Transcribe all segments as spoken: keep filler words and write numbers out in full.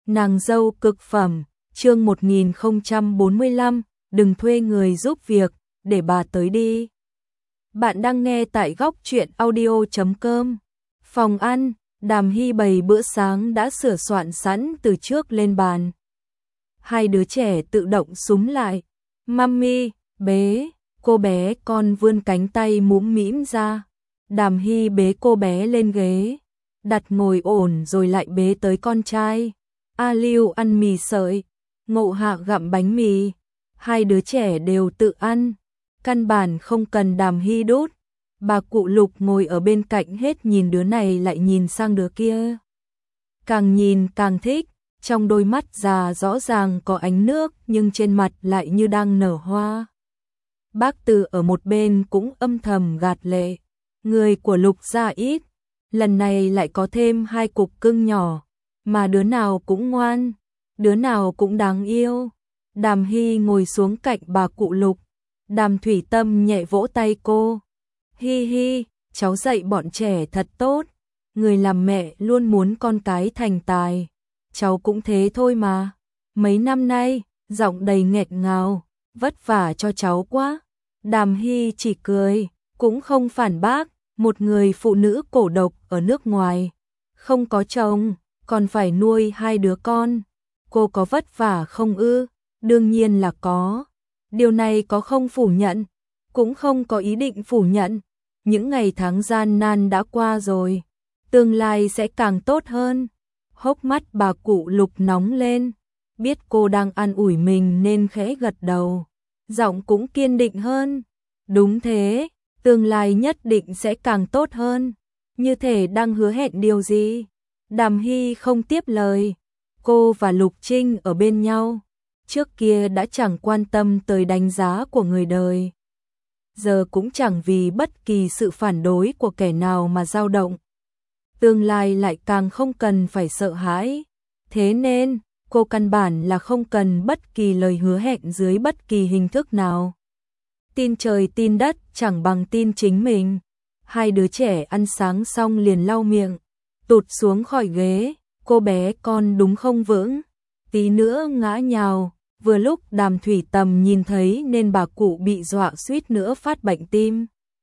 Nàng dâu cực phẩm, chương một nghìn không trăm bốn mươi lăm, đừng thuê người giúp việc, để bà tới đi. Bạn đang nghe tại góc truyện audio chấm com. Phòng ăn, Đàm Hy bày bữa sáng đã sửa soạn sẵn từ trước lên bàn. Hai đứa trẻ tự động súm lại. Mummy, bế, cô bé con vươn cánh tay mũm mĩm ra. Đàm Hy bế cô bé lên ghế, đặt ngồi ổn rồi lại bế tới con trai. A Lưu ăn mì sợi, Ngộ Hạ gặm bánh mì, hai đứa trẻ đều tự ăn, căn bản không cần Đàm Hy đút. Bà cụ Lục ngồi ở bên cạnh hết nhìn đứa này lại nhìn sang đứa kia. Càng nhìn càng thích, trong đôi mắt già rõ ràng có ánh nước nhưng trên mặt lại như đang nở hoa. Bác Từ ở một bên cũng âm thầm gạt lệ, người của Lục gia ít, lần này lại có thêm hai cục cưng nhỏ, mà đứa nào cũng ngoan, đứa nào cũng đáng yêu. Đàm Hy ngồi xuống cạnh bà cụ Lục, Đàm Thủy Tâm nhẹ vỗ tay cô. Hi hi, cháu dạy bọn trẻ thật tốt, người làm mẹ luôn muốn con cái thành tài. Cháu cũng thế thôi mà, mấy năm nay, giọng đầy nghẹt ngào, vất vả cho cháu quá. Đàm Hy chỉ cười, cũng không phản bác, một người phụ nữ cổ độc ở nước ngoài, không có chồng, còn phải nuôi hai đứa con. Cô có vất vả không ư? Đương nhiên là có. Điều này có không phủ nhận, cũng không có ý định phủ nhận. Những ngày tháng gian nan đã qua rồi, tương lai sẽ càng tốt hơn. Hốc mắt bà cụ Lục nóng lên, biết cô đang an ủi mình nên khẽ gật đầu, giọng cũng kiên định hơn. Đúng thế, tương lai nhất định sẽ càng tốt hơn. Như thể đang hứa hẹn điều gì. Đàm Hy không tiếp lời. Cô và Lục Trinh ở bên nhau, trước kia đã chẳng quan tâm tới đánh giá của người đời, giờ cũng chẳng vì bất kỳ sự phản đối của kẻ nào mà dao động. Tương lai lại càng không cần phải sợ hãi. Thế nên, cô căn bản là không cần bất kỳ lời hứa hẹn dưới bất kỳ hình thức nào. Tin trời tin đất chẳng bằng tin chính mình. Hai đứa trẻ ăn sáng xong liền lau miệng, tụt xuống khỏi ghế. Cô bé con đúng không vững, tí nữa ngã nhào. Vừa lúc Đàm Thủy Tầm nhìn thấy nên bà cụ bị dọa suýt nữa phát bệnh tim.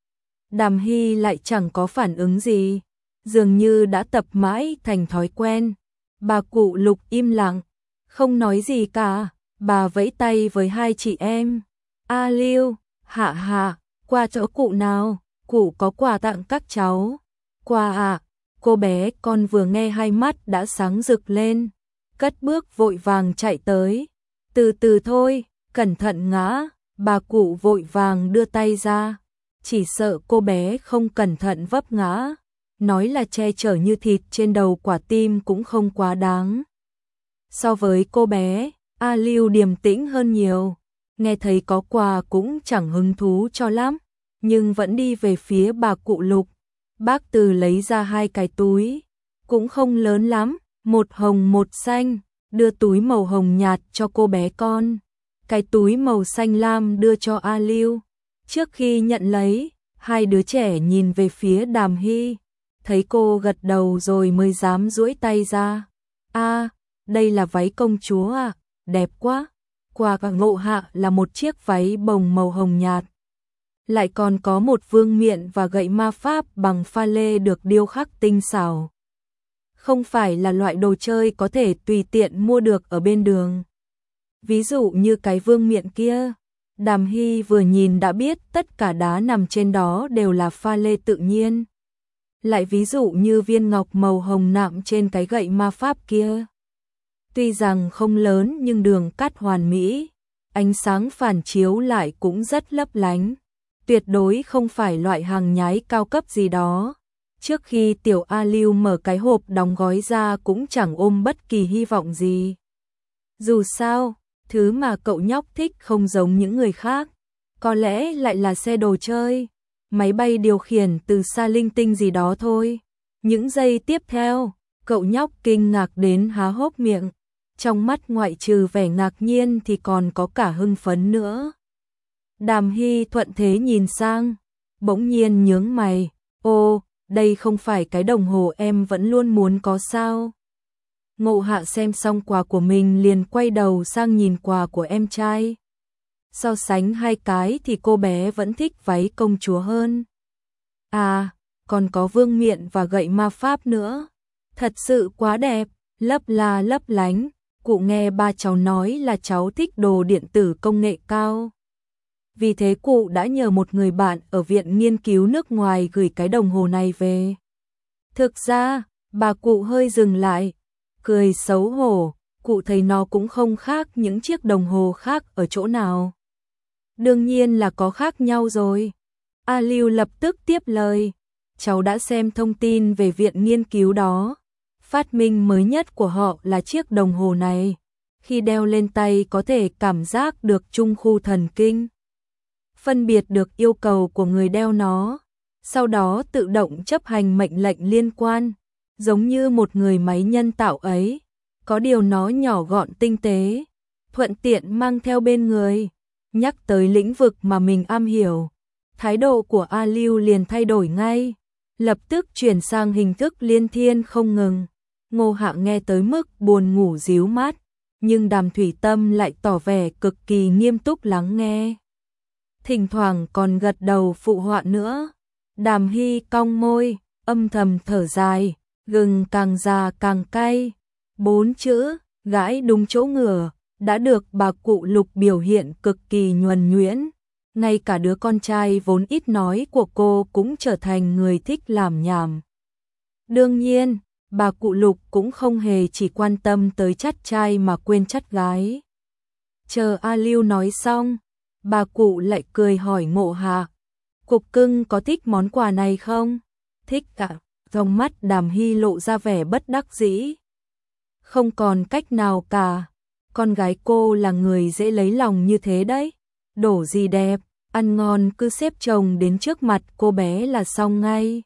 Đàm Hy lại chẳng có phản ứng gì, dường như đã tập mãi thành thói quen. Bà cụ Lục im lặng, không nói gì cả. Bà vẫy tay với hai chị em. A Lưu, Hạ Hạ, qua chỗ cụ nào, cụ có quà tặng các cháu. Quà à? Cô bé con vừa nghe hai mắt đã sáng rực lên, cất bước vội vàng chạy tới. Từ từ thôi, cẩn thận ngã. Bà cụ vội vàng đưa tay ra, chỉ sợ cô bé không cẩn thận vấp ngã. Nói là che chở như thịt trên đầu quả tim cũng không quá đáng. So với cô bé, A Lưu điềm tĩnh hơn nhiều, nghe thấy có quà cũng chẳng hứng thú cho lắm, nhưng vẫn đi về phía bà cụ Lục. Bác Từ lấy ra hai cái túi, cũng không lớn lắm, một hồng một xanh, đưa túi màu hồng nhạt cho cô bé con. Cái túi màu xanh lam đưa cho A Lưu. Trước khi nhận lấy, hai đứa trẻ nhìn về phía Đàm Hy, thấy cô gật đầu rồi mới dám duỗi tay ra. A, à, đây là váy công chúa à, đẹp quá. Quà cả Ngộ Hạ là một chiếc váy bồng màu hồng nhạt, lại còn có một vương miện và gậy ma pháp bằng pha lê được điêu khắc tinh xảo. Không phải là loại đồ chơi có thể tùy tiện mua được ở bên đường. Ví dụ như cái vương miện kia, Đàm Hy vừa nhìn đã biết tất cả đá nằm trên đó đều là pha lê tự nhiên. Lại ví dụ như viên ngọc màu hồng nạm trên cái gậy ma pháp kia. Tuy rằng không lớn nhưng đường cắt hoàn mỹ, ánh sáng phản chiếu lại cũng rất lấp lánh. Tuyệt đối không phải loại hàng nhái cao cấp gì đó. Trước khi tiểu A Lưu mở cái hộp đóng gói ra cũng chẳng ôm bất kỳ hy vọng gì. Dù sao, thứ mà cậu nhóc thích không giống những người khác. Có lẽ lại là xe đồ chơi, máy bay điều khiển từ xa linh tinh gì đó thôi. Những giây tiếp theo, cậu nhóc kinh ngạc đến há hốc miệng. Trong mắt ngoại trừ vẻ ngạc nhiên thì còn có cả hưng phấn nữa. Đàm Hy thuận thế nhìn sang, bỗng nhiên nhướng mày. Ô, đây không phải cái đồng hồ em vẫn luôn muốn có sao? Ngộ Hạ xem xong quà của mình liền quay đầu sang nhìn quà của em trai. So sánh hai cái thì cô bé vẫn thích váy công chúa hơn. À, còn có vương miện và gậy ma pháp nữa. Thật sự quá đẹp, lấp la lấp lánh. Cụ nghe ba cháu nói là cháu thích đồ điện tử công nghệ cao. Vì thế cụ đã nhờ một người bạn ở viện nghiên cứu nước ngoài gửi cái đồng hồ này về. Thực ra, bà cụ hơi dừng lại, cười xấu hổ, cụ thấy nó cũng không khác những chiếc đồng hồ khác ở chỗ nào. Đương nhiên là có khác nhau rồi. A Lưu lập tức tiếp lời, cháu đã xem thông tin về viện nghiên cứu đó. Phát minh mới nhất của họ là chiếc đồng hồ này. Khi đeo lên tay có thể cảm giác được trung khu thần kinh. Phân biệt được yêu cầu của người đeo nó. Sau đó tự động chấp hành mệnh lệnh liên quan. Giống như một người máy nhân tạo ấy. Có điều nó nhỏ gọn tinh tế. Thuận tiện mang theo bên người. Nhắc tới lĩnh vực mà mình am hiểu. Thái độ của A Lưu liền thay đổi ngay. Lập tức chuyển sang hình thức liên thiên không ngừng. Ngô Hạ nghe tới mức buồn ngủ ríu mắt, nhưng Đàm Thủy Tâm lại tỏ vẻ cực kỳ nghiêm túc lắng nghe. Thỉnh thoảng còn gật đầu phụ họa nữa. Đàm Hy cong môi, âm thầm thở dài, gừng càng già càng cay. Bốn chữ, gãi đúng chỗ ngửa, đã được bà cụ Lục biểu hiện cực kỳ nhuần nhuyễn. Ngay cả đứa con trai vốn ít nói của cô cũng trở thành người thích làm nhảm. Đương nhiên, bà cụ Lục cũng không hề chỉ quan tâm tới chắt trai mà quên chắt gái. Chờ A Lưu nói xong, bà cụ lại cười hỏi Ngộ Hạ, Cục Cưng có thích món quà này không? Thích ạ. Trong mắt Đàm Hy lộ ra vẻ bất đắc dĩ. Không còn cách nào cả, con gái cô là người dễ lấy lòng như thế đấy. Đổ gì đẹp, ăn ngon cứ xếp chồng đến trước mặt cô bé là xong ngay.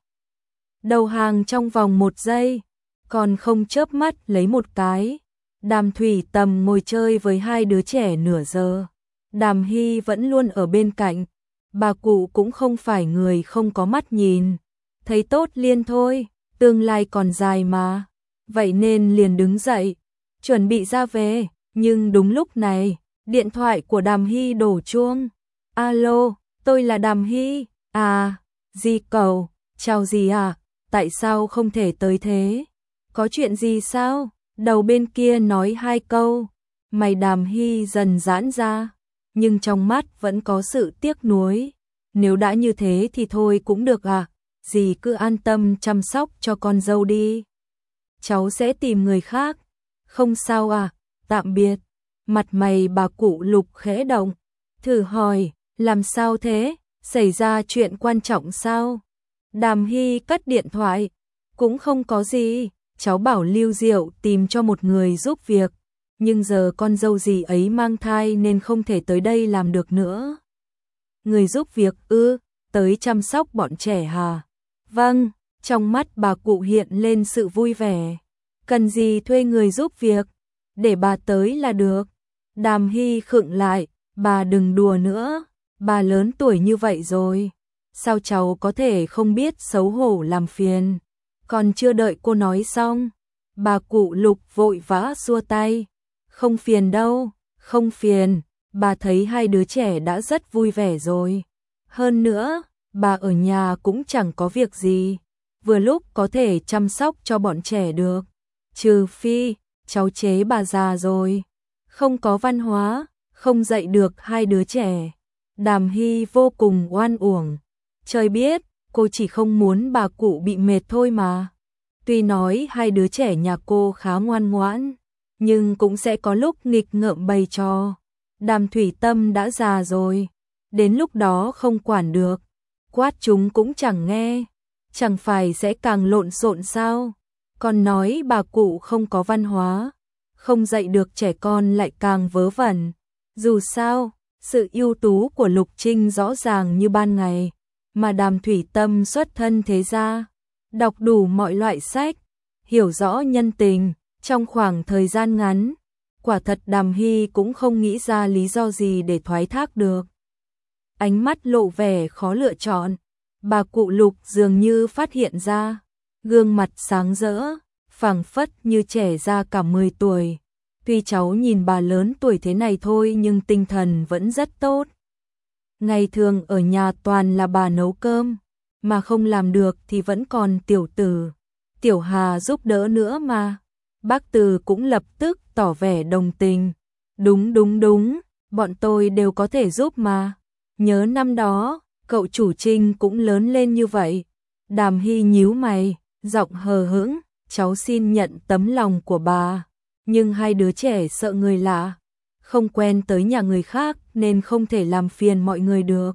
Đầu hàng trong vòng một giây, còn không chớp mắt lấy một cái. Đàm Thủy Tâm ngồi chơi với hai đứa trẻ nửa giờ. Đàm Hy vẫn luôn ở bên cạnh. Bà cụ cũng không phải người không có mắt nhìn. Thấy tốt liền thôi, tương lai còn dài mà. Vậy nên liền đứng dậy, chuẩn bị ra về. Nhưng đúng lúc này, điện thoại của Đàm Hy đổ chuông. Alo, tôi là Đàm Hy. À, Di Cầu, chào dì à, tại sao không thể tới thế? Có chuyện gì sao? Đầu bên kia nói hai câu. Mày Đàm Hy dần giãn ra, nhưng trong mắt vẫn có sự tiếc nuối. Nếu đã như thế thì thôi cũng được à, dì cứ an tâm chăm sóc cho con dâu đi. Cháu sẽ tìm người khác. Không sao à, tạm biệt. Mặt mày bà cụ Lục khẽ động, thử hỏi, làm sao thế? Xảy ra chuyện quan trọng sao? Đàm Hy cất điện thoại, cũng không có gì, cháu bảo Lưu Diệu tìm cho một người giúp việc, nhưng giờ con dâu dì ấy mang thai nên không thể tới đây làm được nữa. Người giúp việc ư, tới chăm sóc bọn trẻ hả? Vâng, trong mắt bà cụ hiện lên sự vui vẻ. Cần gì thuê người giúp việc, để bà tới là được. Đàm Hy khựng lại, bà đừng đùa nữa, bà lớn tuổi như vậy rồi. Sao cháu có thể không biết xấu hổ làm phiền? Còn chưa đợi cô nói xong, bà cụ Lục vội vã xua tay. Không phiền đâu, không phiền, bà thấy hai đứa trẻ đã rất vui vẻ rồi. Hơn nữa, bà ở nhà cũng chẳng có việc gì, vừa lúc có thể chăm sóc cho bọn trẻ được. Trừ phi, cháu chế bà già rồi, không có văn hóa, không dạy được hai đứa trẻ. Đàm Hy vô cùng oan uổng. Trời biết, cô chỉ không muốn bà cụ bị mệt thôi mà. Tuy nói hai đứa trẻ nhà cô khá ngoan ngoãn, nhưng cũng sẽ có lúc nghịch ngợm bày trò. Đàm Thủy Tâm đã già rồi, đến lúc đó không quản được, quát chúng cũng chẳng nghe, chẳng phải sẽ càng lộn xộn sao? Còn nói bà cụ không có văn hóa, không dạy được trẻ con lại càng vớ vẩn. Dù sao, sự ưu tú của Lục Trinh rõ ràng như ban ngày, mà Đàm Thủy Tâm xuất thân thế gia, đọc đủ mọi loại sách, hiểu rõ nhân tình, trong khoảng thời gian ngắn, quả thật Đàm Hy cũng không nghĩ ra lý do gì để thoái thác được. Ánh mắt lộ vẻ khó lựa chọn, bà cụ Lục dường như phát hiện ra, gương mặt sáng rỡ, phảng phất như trẻ ra cả mười tuổi. Tuy cháu nhìn bà lớn tuổi thế này thôi nhưng tinh thần vẫn rất tốt. Ngày thường ở nhà toàn là bà nấu cơm, mà không làm được thì vẫn còn tiểu tử, tiểu Hà giúp đỡ nữa mà. Bác Từ cũng lập tức tỏ vẻ đồng tình. Đúng đúng đúng, bọn tôi đều có thể giúp mà. Nhớ năm đó, cậu chủ Trinh cũng lớn lên như vậy. Đàm Hy nhíu mày, giọng hờ hững, cháu xin nhận tấm lòng của bà. Nhưng hai đứa trẻ sợ người lạ, không quen tới nhà người khác nên không thể làm phiền mọi người được.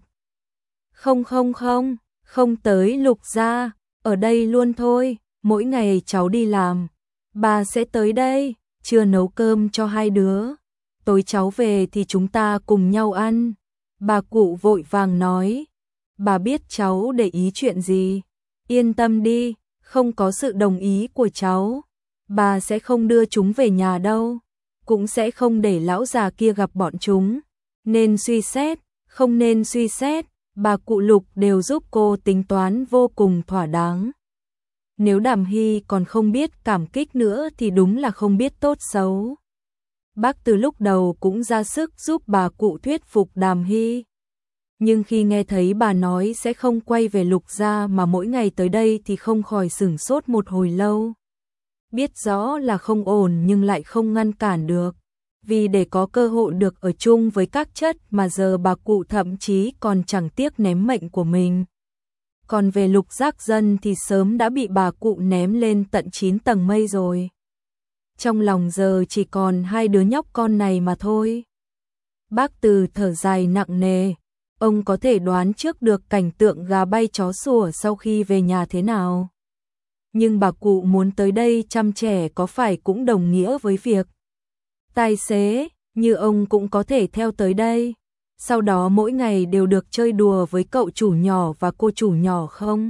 Không không không, không tới Lục gia, ở đây luôn thôi, mỗi ngày cháu đi làm, bà sẽ tới đây, trưa nấu cơm cho hai đứa. Tối cháu về thì chúng ta cùng nhau ăn. Bà cụ vội vàng nói, bà biết cháu để ý chuyện gì. Yên tâm đi, không có sự đồng ý của cháu, bà sẽ không đưa chúng về nhà đâu, cũng sẽ không để lão già kia gặp bọn chúng. Nên suy xét, không nên suy xét, bà cụ Lục đều giúp cô tính toán vô cùng thỏa đáng. Nếu Đàm Hy còn không biết cảm kích nữa thì đúng là không biết tốt xấu. Bác Từ lúc đầu cũng ra sức giúp bà cụ thuyết phục Đàm Hy. Nhưng khi nghe thấy bà nói sẽ không quay về Lục gia mà mỗi ngày tới đây thì không khỏi sửng sốt một hồi lâu. Biết rõ là không ổn nhưng lại không ngăn cản được. Vì để có cơ hội được ở chung với các chất mà giờ bà cụ thậm chí còn chẳng tiếc ném mệnh của mình. Còn về Lục Giác Dân thì sớm đã bị bà cụ ném lên tận chín tầng mây rồi. Trong lòng giờ chỉ còn hai đứa nhóc con này mà thôi. Bác Từ thở dài nặng nề. Ông có thể đoán trước được cảnh tượng gà bay chó sủa sau khi về nhà thế nào. Nhưng bà cụ muốn tới đây chăm trẻ có phải cũng đồng nghĩa với việc tài xế như ông cũng có thể theo tới đây. Sau đó mỗi ngày đều được chơi đùa với cậu chủ nhỏ và cô chủ nhỏ không?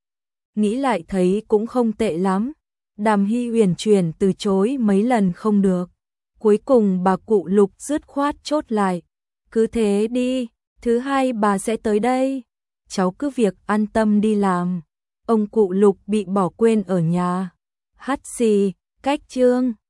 Nghĩ lại thấy cũng không tệ lắm. Đàm Hy uyển chuyển từ chối mấy lần không được. Cuối cùng bà cụ Lục dứt khoát chốt lại. Cứ thế đi, thứ hai bà sẽ tới đây. Cháu cứ việc an tâm đi làm. Ông cụ Lục bị bỏ quên ở nhà. Hắt xì, cách chương.